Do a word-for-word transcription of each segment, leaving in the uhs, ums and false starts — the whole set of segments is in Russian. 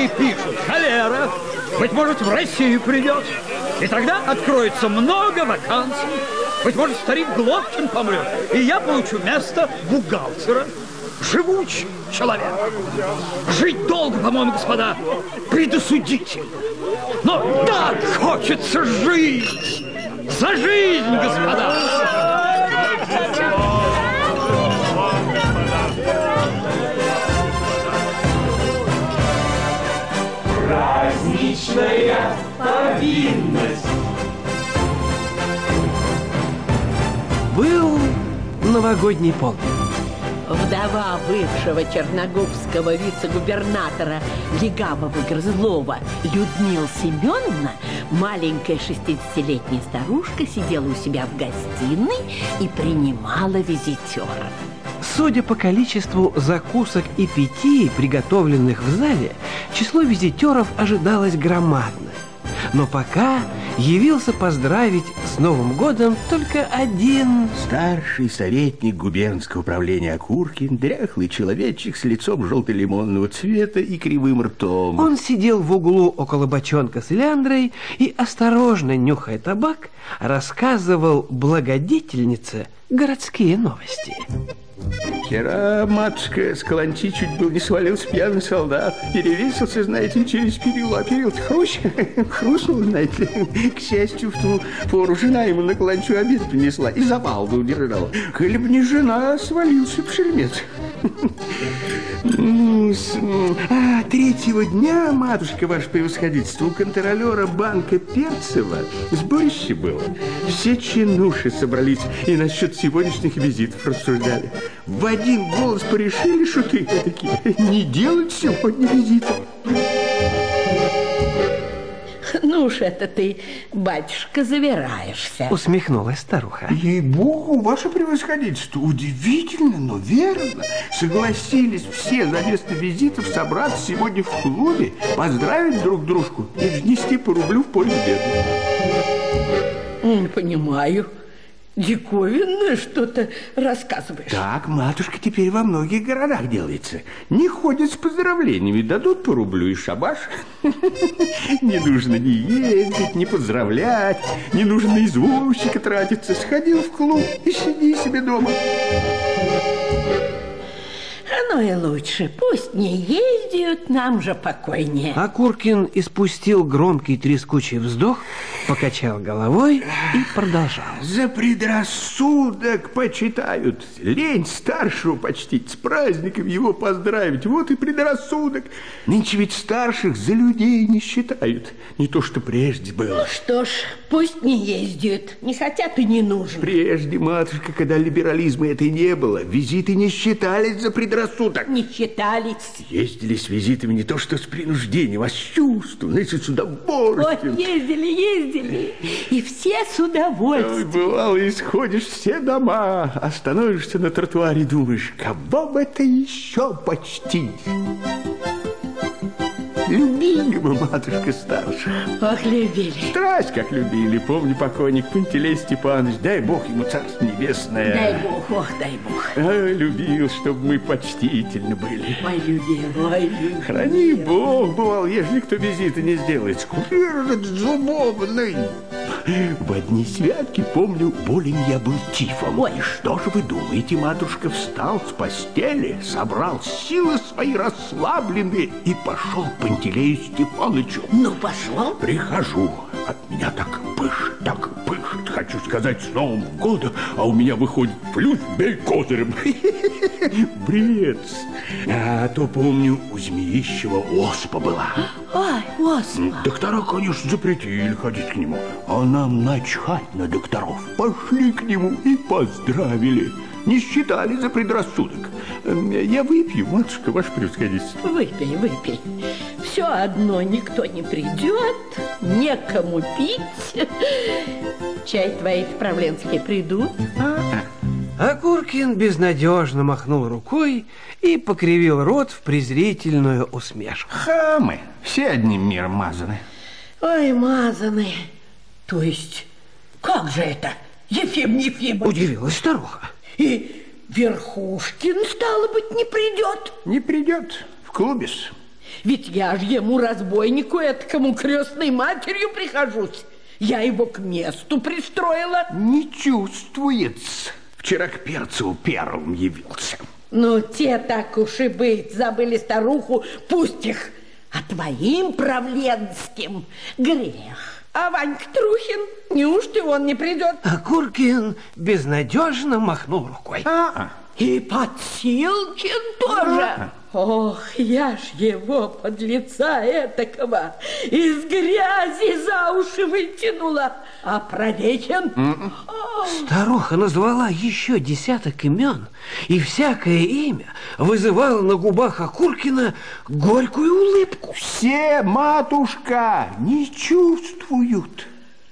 Многие пишут, холера, быть может, в Россию придет. И тогда откроется много вакансий. Быть может, старик Глоткин помрет, и я получу место бухгалтера. Живучий человек. Жить долго, по-моему, господа, предосудительно. Но так хочется жить. За жизнь, господа! Праздничная повинность. Был новогодний полдень. Вдова бывшего черногубского вице-губернатора Легавого-Грызлова Людмила Семеновна, маленькая шестидесятилетняя старушка, сидела у себя в гостиной и принимала визитеров. Судя по количеству закусок и питий, приготовленных в зале, число визитеров ожидалось громадное. Но пока явился поздравить с Новым годом только один старший советник губернского управления Окуркин, дряхлый человечек с лицом желто-лимонного цвета и кривым ртом. Он сидел в углу около бочонка с ляндрой и, осторожно нюхая табак, рассказывал благодетельнице городские новости. Вчера, матушка, с каланчи чуть был не свалился пьяный солдат. Перевесился, знаете, через перила. Перил-то хрущ, хрустнул, знаете ли. К счастью, в ту пору жена ему на каланчу обед принесла и за балду удержала. Коли б не жена, свалился б шельмец. А третьего дня, матушка, ваше превосходительство, у контролера банка Перцева сборище было. Все чинуши собрались и насчет сегодняшних визитов рассуждали. В один голос порешили шуты такие: не делать сегодня визитов. Ну уж это ты, батюшка, завираешься. Усмехнулась старуха. Ей-богу, ваше превосходительство, удивительно, но верно. Согласились все за место визитов собраться сегодня в клубе, поздравить друг дружку и внести по рублю в пользу бедных. Не понимаю. Диковинное что-то рассказываешь. Так, матушка, теперь во многих городах делается. Не ходят с поздравлениями, дадут по рублю и шабаш. Не нужно ни ездить, ни поздравлять, не нужно на извозчика тратиться. Сходил в клуб и сиди себе дома. Оно и лучше. Пусть не ездят, нам же покойнее. Окуркин испустил громкий трескучий вздох, покачал головой и продолжал. За предрассудок почитают. Лень старшего почтить, с праздником его поздравить. Вот и предрассудок. Нынче ведь старших за людей не считают. Не то, что прежде было. Ну что ж, пусть не ездят. Не хотят и не нужно. Прежде, матушка, когда либерализма этой не было, визиты не считались за предрассудок. Не считались. Ездили с визитами не то, что с принуждением, а с чувством, знаете, с удовольствием. Ой, ездили, ездили. И все с удовольствием. Ой, бывало, исходишь все дома, остановишься на тротуаре и думаешь, кого бы это еще почтить? Любили мы, матушка старшая. Ох, любили. Страсть, как любили. Помню, покойник Пантелей Степанович, дай бог ему царство небесное. Дай бог, ох, дай бог. А, любил, чтобы мы почтительны были. Ой, любил, ой, любил. Храни бог, бывал, ежели кто визита не сделает. Скурир этот зубовный. В одни святки, помню, болен я был тифом. Ой. Что же вы думаете, матушка, встал с постели, собрал силы свои расслабленные и пошел к Пантелею Степанычу. Ну, пошел. Прихожу, от меня так пышет, так пышет, хочу сказать, с Новым годом, а у меня выходит плюс бей козырем. Бред. А то, помню, у Змеищева оспа была. Ой, оспа. Доктора, конечно, запретили ходить к нему, а нам начхать на докторов. Пошли к нему и поздравили. Не считали за предрассудок. Я выпью, матушка, ваше превосходительство. Выпей, выпей. Все одно никто не придет, некому пить. Чай твои правленские придут. Окуркин безнадежно махнул рукой и покривил рот в презрительную усмешку. Хамы, все одним миром мазаны. Ой, мазаны. То есть, как же это, Ефим Ефимович? Удивилась старуха. И Верхушкин, стало быть, не придет? Не придет, в клубе-с. Ведь я ж ему, разбойнику, этакому крестной матерью прихожусь. Я его к месту пристроила. Не чувствуется. Вчера к Перцеву первым явился. Ну, те, так уж и быть, забыли старуху, пусть их. А твоим правленским грех. А Ванька Трухин, неужто он не придет? А Куркин безнадежно махнул рукой. А, и Подсилкин тоже. А. Ох, я ж его, подлеца этакого, из грязи за уши вытянула. А Правехин... Mm-mm. Старуха назвала еще десяток имен, и всякое имя вызывало на губах Окуркина горькую улыбку. Все, матушка, не чувствуют.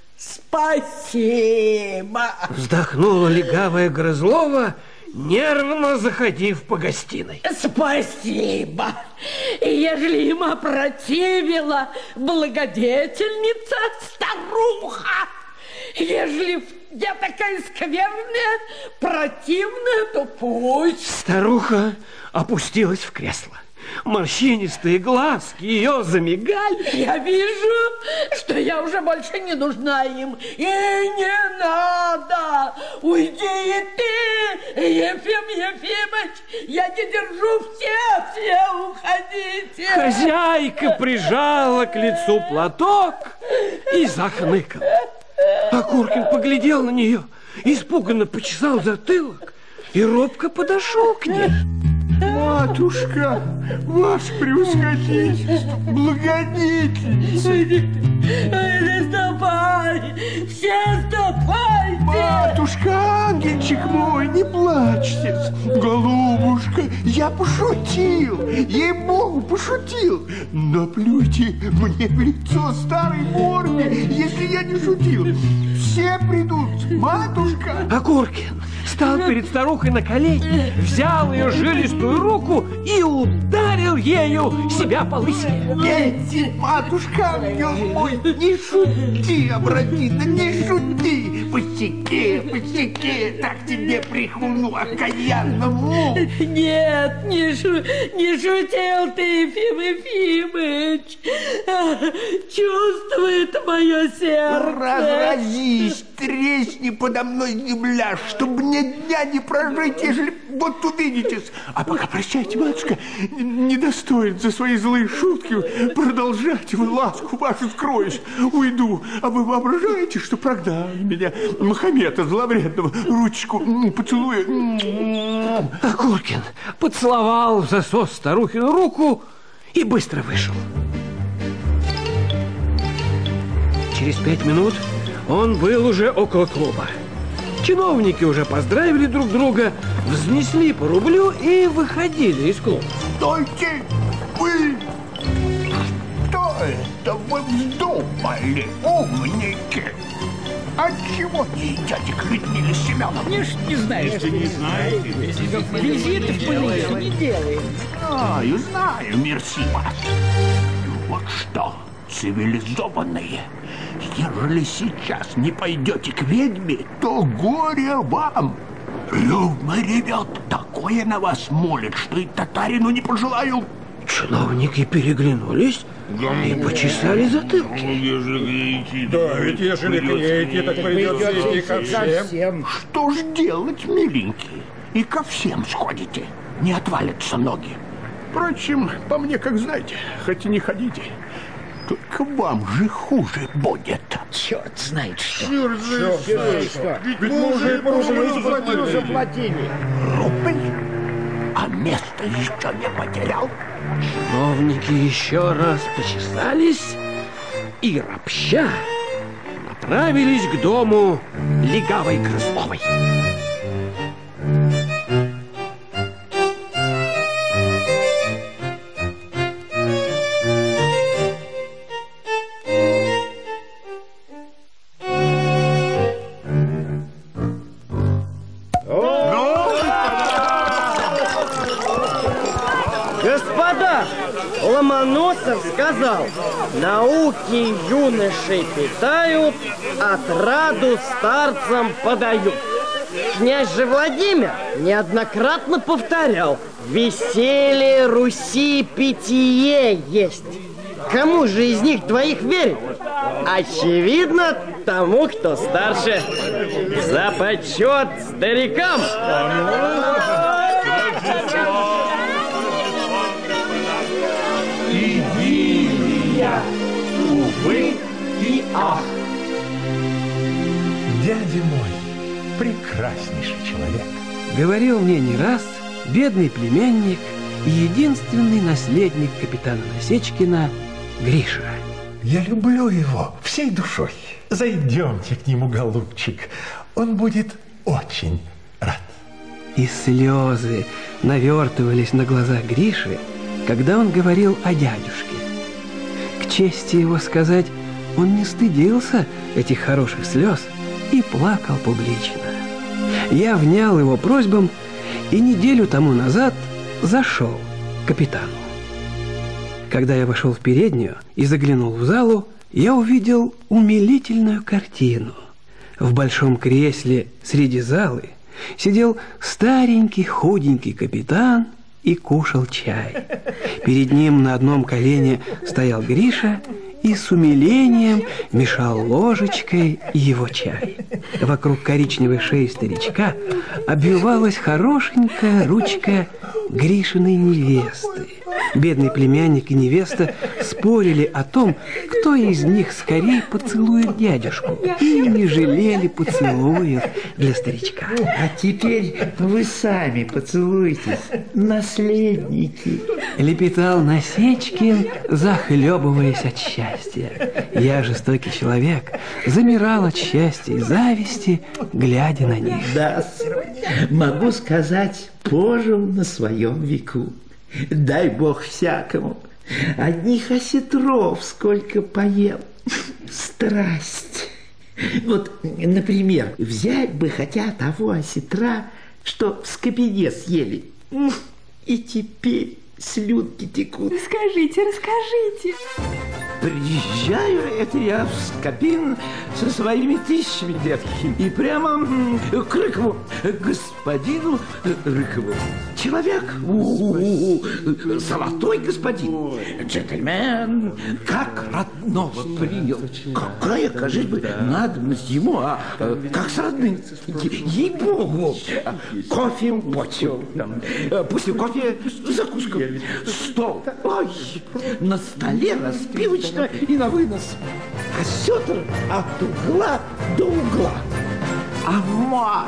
Спасибо. Вздохнула легавая Грызлова, нервно заходив по гостиной. Спасибо. Ежели им опротивила благодетельница старуха, ежели я такая скверная, противная, то пусть. Старуха опустилась в кресло. Морщинистые глазки ее замигали. Я вижу, что я уже больше не нужна им. И не надо. Уйди и ты, Ефим Ефимыч. Я не держу, все, все уходите. Хозяйка прижала к лицу платок и захныкала. Окуркин поглядел на нее, испуганно почесал затылок и робко подошел к ней. Матушка, ваше превосходительство, благодетельница. Не ступай, все ступайте. Матушка, ангельчик мой, не плачьте. Голубушка, я пошутил, ей-богу, пошутил. Но плюйте мне в лицо старой морде, если я не шутил. Все придут, матушка. Окуркин стал перед старухой на колени, взял ее жилистую руку и ударил ею себя по лысине. Эти, матушка, ангел мой, не шути, Обратина, не шути. Пустяки, пустяки, так тебе прихуну окаянному. Нет, не, шу, не шутил ты, Ефим Ефимыч. Чувствует мое сердце. Разразись, тресни подо мной земля, чтобы мне дня не прожить, ежели вот увидитесь. А пока прощайте, матушка, не достоин за свои злые шутки продолжать, вы ласку вашу скроюсь, уйду. А вы воображаете, что прогнали меня, Махомета зловредного, ручку поцелуя? Окуркин поцеловал в засос старухину руку и быстро вышел. Через пять минут он был уже около клуба. Чиновники уже поздравили друг друга, взнесли по рублю и выходили из клуба. Стойте! Вы... Что это вы вздумали, умники? Отчего не идете к Людмиле Семеновне? Конечно, не знаешь. Если не знаете, визиты в полицию не делаем. Знаю, знаю, мерси вас. Вот что, цивилизованные, ежели сейчас не пойдете к ведьме, то горе вам. Люба ревет, такое на вас молит, что и татарину не пожелаю. Чиновники переглянулись и почесали затылки. Да, ведь ежели клеите, так придется идти ко всем. Что ж делать, миленькие? И ко всем сходите, не отвалятся ноги. Впрочем, по мне, как знаете, хоть и не ходите, только вам же хуже будет. Черт знает что. Черт знает что. Ведь мы уже рубль заплатили. Рубль? А место еще не потерял? Чиновники еще раз почесались и, ропща, направились к дому легавой Грызловой. Господа, Ломоносов сказал: науки юношей питают, отраду старцам подают. Князь же Владимир неоднократно повторял: веселье Руси питье есть. Кому же из них двоих верить? Очевидно, тому, кто старше. За почет старикам! Идиллия, увы и ах. Дядя мой, прекраснейший человек. Говорил мне не раз бедный племянник и единственный наследник капитана Насечкина Гриша. Я люблю его всей душой. Зайдемте к нему, голубчик. Он будет очень рад. И слезы навертывались на глаза Гриши, когда он говорил о дядюшке. К чести его сказать, он не стыдился этих хороших слез и плакал публично. Я внял его просьбам и неделю тому назад зашел к капитану. Когда я вошел в переднюю и заглянул в залу, я увидел умилительную картину. В большом кресле среди залы сидел старенький худенький капитан и кушал чай. Перед ним на одном колене стоял Гриша и с умилением мешал ложечкой его чай. Вокруг коричневой шеи старичка обвивалась хорошенькая ручка Гришиной невесты. Бедный племянник и невеста спорили о том, кто из них скорее поцелует дядюшку, и не жалели поцелуев для старичка. А теперь вы сами поцелуйтесь, наследники. Лепетал Насечкин, захлебываясь от счастья. Я, жестокий человек, замирал от счастья и зависти, глядя на них. Да, могу сказать, пожил на своем веку. Дай бог всякому. Одних осетров сколько поел. Страсть. Вот, например, взять бы хотя того осетра, что в Скопине съели. И теперь слюнки текут. Скажите, расскажите. Приезжаю, это я в Скопин со своими тысячами, детки, и прямо к Рыкову, господину Рыкову. Человек, у-у-у, золотой господин, джентльмен, как родного принял. Какая, кажись бы, надобность ему, а как с родным. Ей-богу, кофе почил, после кофе закуска, стол, ой, на столе распивочка и на вынос. Осетр от угла до угла. Омар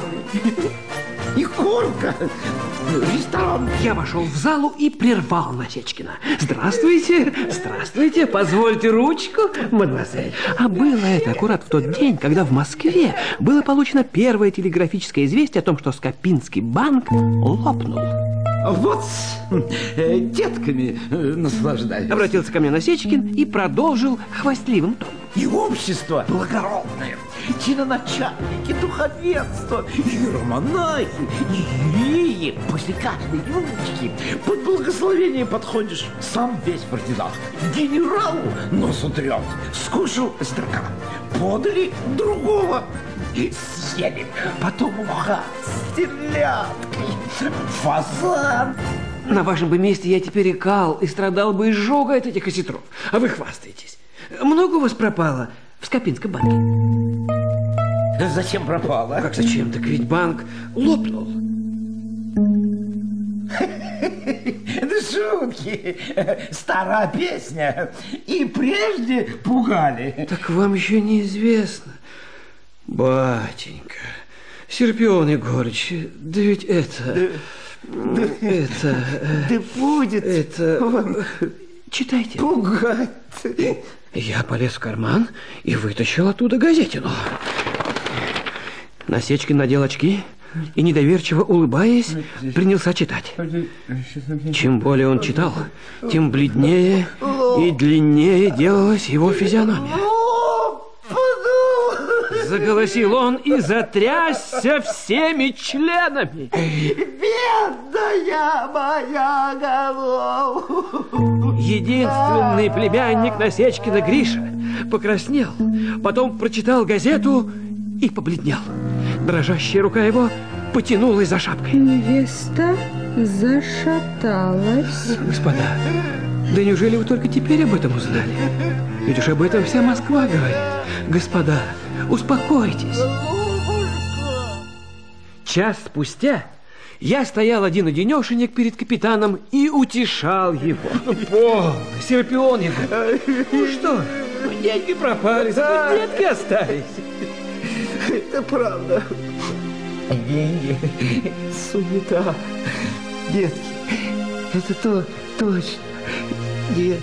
и курка. Ресторан. Я вошел в залу и прервал Насечкина. Здравствуйте, здравствуйте, позвольте ручку, мадемуазель. А было это аккурат в тот день, когда в Москве было получено первое телеграфическое известие о том, что Скопинский банк лопнул. Вот э, детками э, наслаждаюсь. Обратился ко мне Насечкин и продолжил хвастливым тоном. И общество благородное, чиноначальники, духовенство, иеромонахи, иереи. После каждой рюмочки под благословение подходишь, сам весь в орденах. Генералу нос утрет, скушал строка, подали другого. Съели, потом уха с селядкой, фазан. На вашем бы месте я теперь икал и страдал бы изжогой от этих осетров. А вы хвастаетесь. Много у вас пропало в Скопинском банке? Зачем пропало? Как зачем? Так ведь банк лопнул. Это шутки. Старая песня. И прежде пугали. Так вам еще неизвестно. Батенька, Серпион Егорыч, да ведь это... Да, это... Да будет это... вам читайте. Пугать. Я полез в карман и вытащил оттуда газетину. Насечкин надел очки и, недоверчиво улыбаясь, принялся читать. Чем более он читал, тем бледнее и длиннее делалась его физиономия. Заголосил он и затрясся всеми членами. Бедная моя голова. Единственный племянник Насечкина Гриша покраснел, потом прочитал газету и побледнел. Дрожащая рука его потянулась за шапкой. Невеста зашаталась. Господа, да неужели вы только теперь об этом узнали? Ведь уж об этом вся Москва говорит. Господа, успокойтесь. Час спустя я стоял один-одинешенек перед капитаном и утешал его. Ну, полно, Серпион Егор. Ну что, ну, деньги пропали, зато детки остались. Это правда. Деньги, суета, детки. Это то, точно, детки.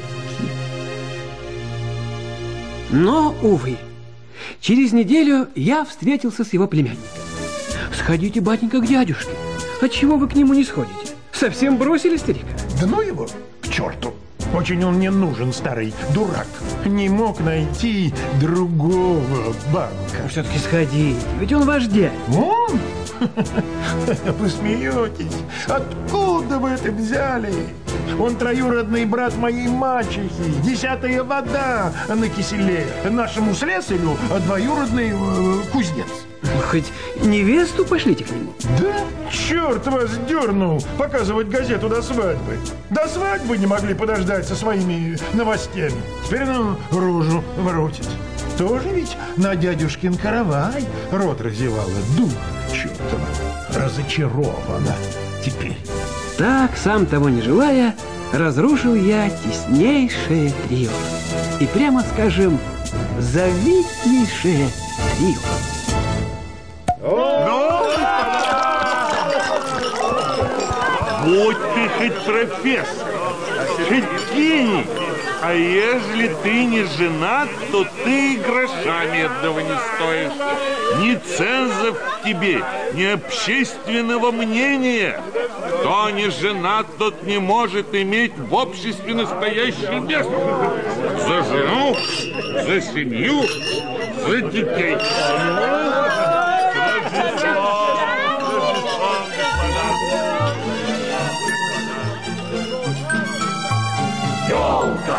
Но, увы, через неделю я встретился с его племянником. Сходите, батенька, к дядюшке. Отчего вы к нему не сходите? Совсем бросили старика? Да ну его к черту. Очень он мне нужен, старый дурак. Не мог найти другого банка. Ну, все-таки сходите, ведь он ваш дядя. Он? Вы смеетесь? Откуда вы это взяли? Он троюродный брат моей мачехи, десятая вода на киселе. Нашему слесарю двоюродный э, кузнец. Хоть невесту пошлите к нему. Да? Черт вас дернул показывать газету до свадьбы. До свадьбы не могли подождать со своими новостями. Теперь ну рожу воротить. Тоже ведь на дядюшкин каравай рот разевала. Дух чертова. Разочарована теперь. Так, сам того не желая, разрушил я теснейшее трио. И прямо скажем, завиднейшее трио. Будь ты хоть профессор, хоть гений, а ежели ты не женат, то ты и гроша медного не стоишь. Ни цензов в тебе, ни общественного мнения. Кто не женат, тот не может иметь в обществе настоящее место. За жену, за семью, за детей. Ёлка!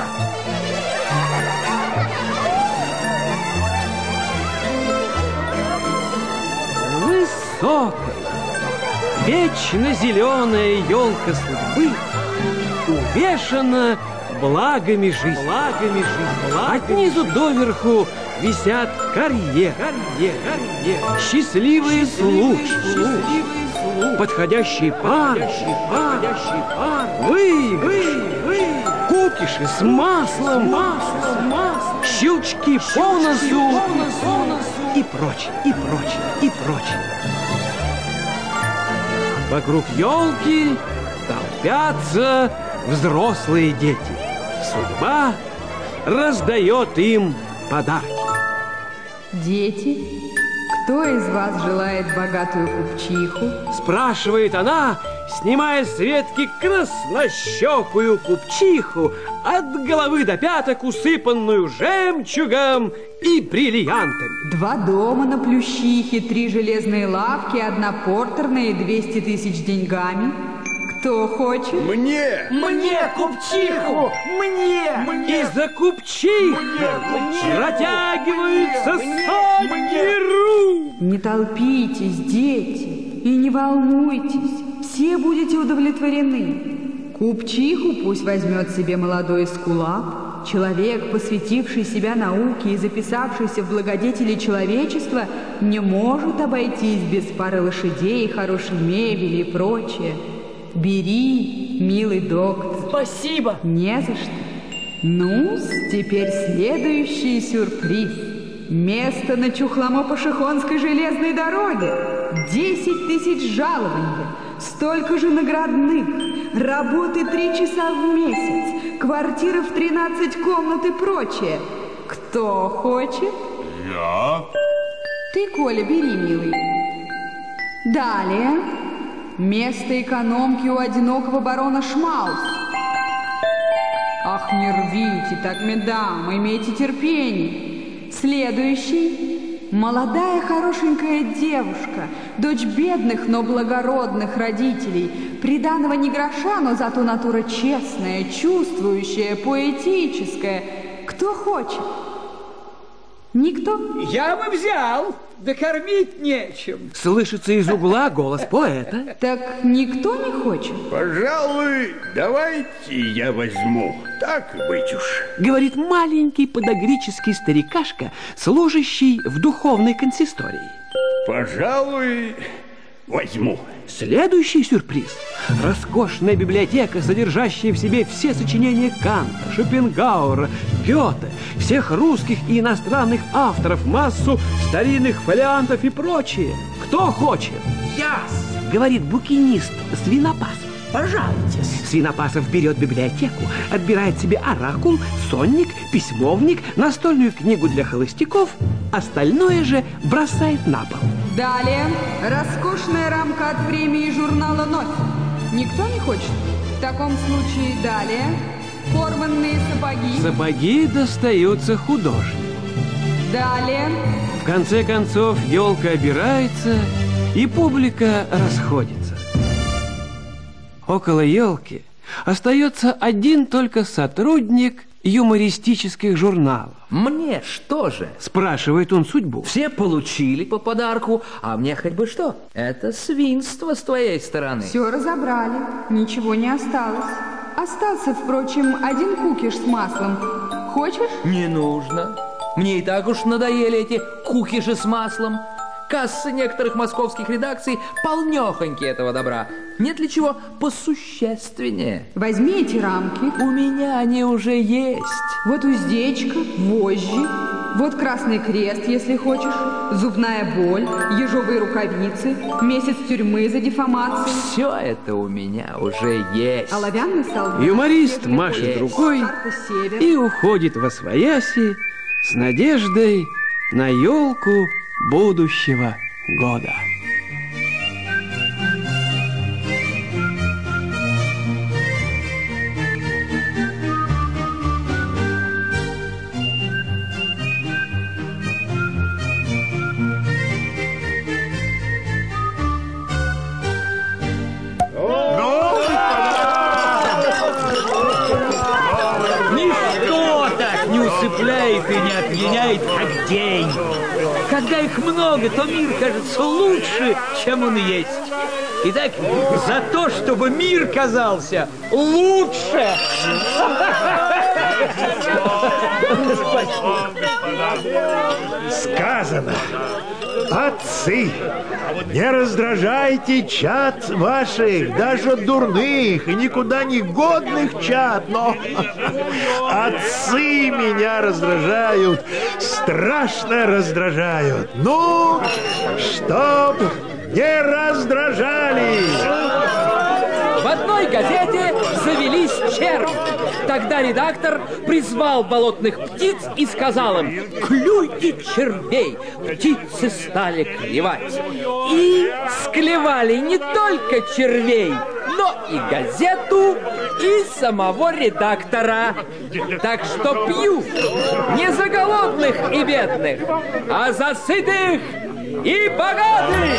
Высокая, вечно зеленая елка судьбы увешана благами жизни. Благами жизни. От низу доверху висят карьер, карьер, карьер, счастливые случаи, подходящий пар, подходящий пар, вы, вы, вы, кукиши с маслом, масло, масло, щелчки по носу и прочее, и прочее, и прочее. Вокруг елки толпятся взрослые дети. Судьба раздает им подарки. Дети, кто из вас желает богатую купчиху? Спрашивает она, снимая с ветки краснощекую купчиху, от головы до пяток усыпанную жемчугом и бриллиантами. Два дома на Плющихе, три железные лавки, одна портерная и двести тысяч деньгами. Кто хочет? Мне! Мне купчиху! Мне! И за купчихой протягиваются сотни рук. Не толпитесь, дети, и не волнуйтесь, все будете удовлетворены. Купчиху пусть возьмет себе молодой эскулап. Человек, посвятивший себя науке и записавшийся в благодетели человечества, не может обойтись без пары лошадей, хорошей мебели и прочее. Бери, милый доктор. Спасибо. Не за что. Ну, теперь следующий сюрприз. Место на Чухломо-Пашихонской железной дороге. Десять тысяч жалованья. Столько же наградных. Работы три часа в месяц. Квартира в тринадцать комнат и прочее. Кто хочет? Я. Ты, Коля, бери, милый. Далее. Место экономки у одинокого барона Шмаус. Ах, не рвите так, медам, имейте терпение. Следующий. Молодая хорошенькая девушка, дочь бедных, но благородных родителей. Приданого не гроша, но зато натура честная, чувствующая, поэтическая. Кто хочет? Никто? Я бы взял, да кормить нечем. Слышится из угла голос поэта. Так никто не хочет? Пожалуй, давайте я возьму. Так быть уж. Говорит маленький подагрический старикашка, служащий в духовной консистории. Пожалуй, возьму. Следующий сюрприз. Роскошная библиотека, содержащая в себе все сочинения Канта, Шопенгауэра, Гёте, всех русских и иностранных авторов, массу старинных фолиантов и прочее. Кто хочет? Я, говорит букинист Свинопасов. пожалуйте. Свинопасов берет библиотеку, отбирает себе оракул, сонник, письмовник, настольную книгу для холостяков, остальное же бросает на пол. Далее роскошная рамка от премии журнала «Новь». Никто не хочет? В таком случае далее порванные сапоги. Сапоги достаются художнику. Далее. В конце концов елка обирается, и публика расходится. Около елки остается один только сотрудник юмористических журналов. Мне что же? Спрашивает он судьбу. Все получили по подарку, а мне хоть бы что? Это свинство с твоей стороны. Все разобрали, ничего не осталось. Остался, впрочем, один кукиш с маслом. Хочешь? Не нужно. Мне и так уж надоели эти кукиши с маслом. Кассы некоторых московских редакций полнёхоньки этого добра. Нет ли чего посущественнее? Возьми эти рамки. У меня они уже есть. Вот уздечка, вожжи, вот красный крест, если хочешь, зубная боль, ежовые рукавицы, месяц тюрьмы за дефамацию. Все это у меня уже есть. Оловянный солдат. Юморист машет рукой и уходит восвояси с надеждой на елку будущего года. Ничто так не усыпляет и не опьяняет, как день. Когда их много, то мир кажется лучше, чем он есть. Итак, за то, чтобы мир казался лучше. Сказано. Отцы, не раздражайте чад ваших, даже дурных и никуда не годных чад, но отцы меня раздражают, страшно раздражают. Ну, чтоб не раздражали. В одной газете завелись черви. Тогда редактор призвал болотных птиц и сказал им: клюйте червей. Птицы стали клевать. И склевали не только червей, но и газету, и самого редактора. Так что пью не за голодных и бедных, а за сытых и богатых.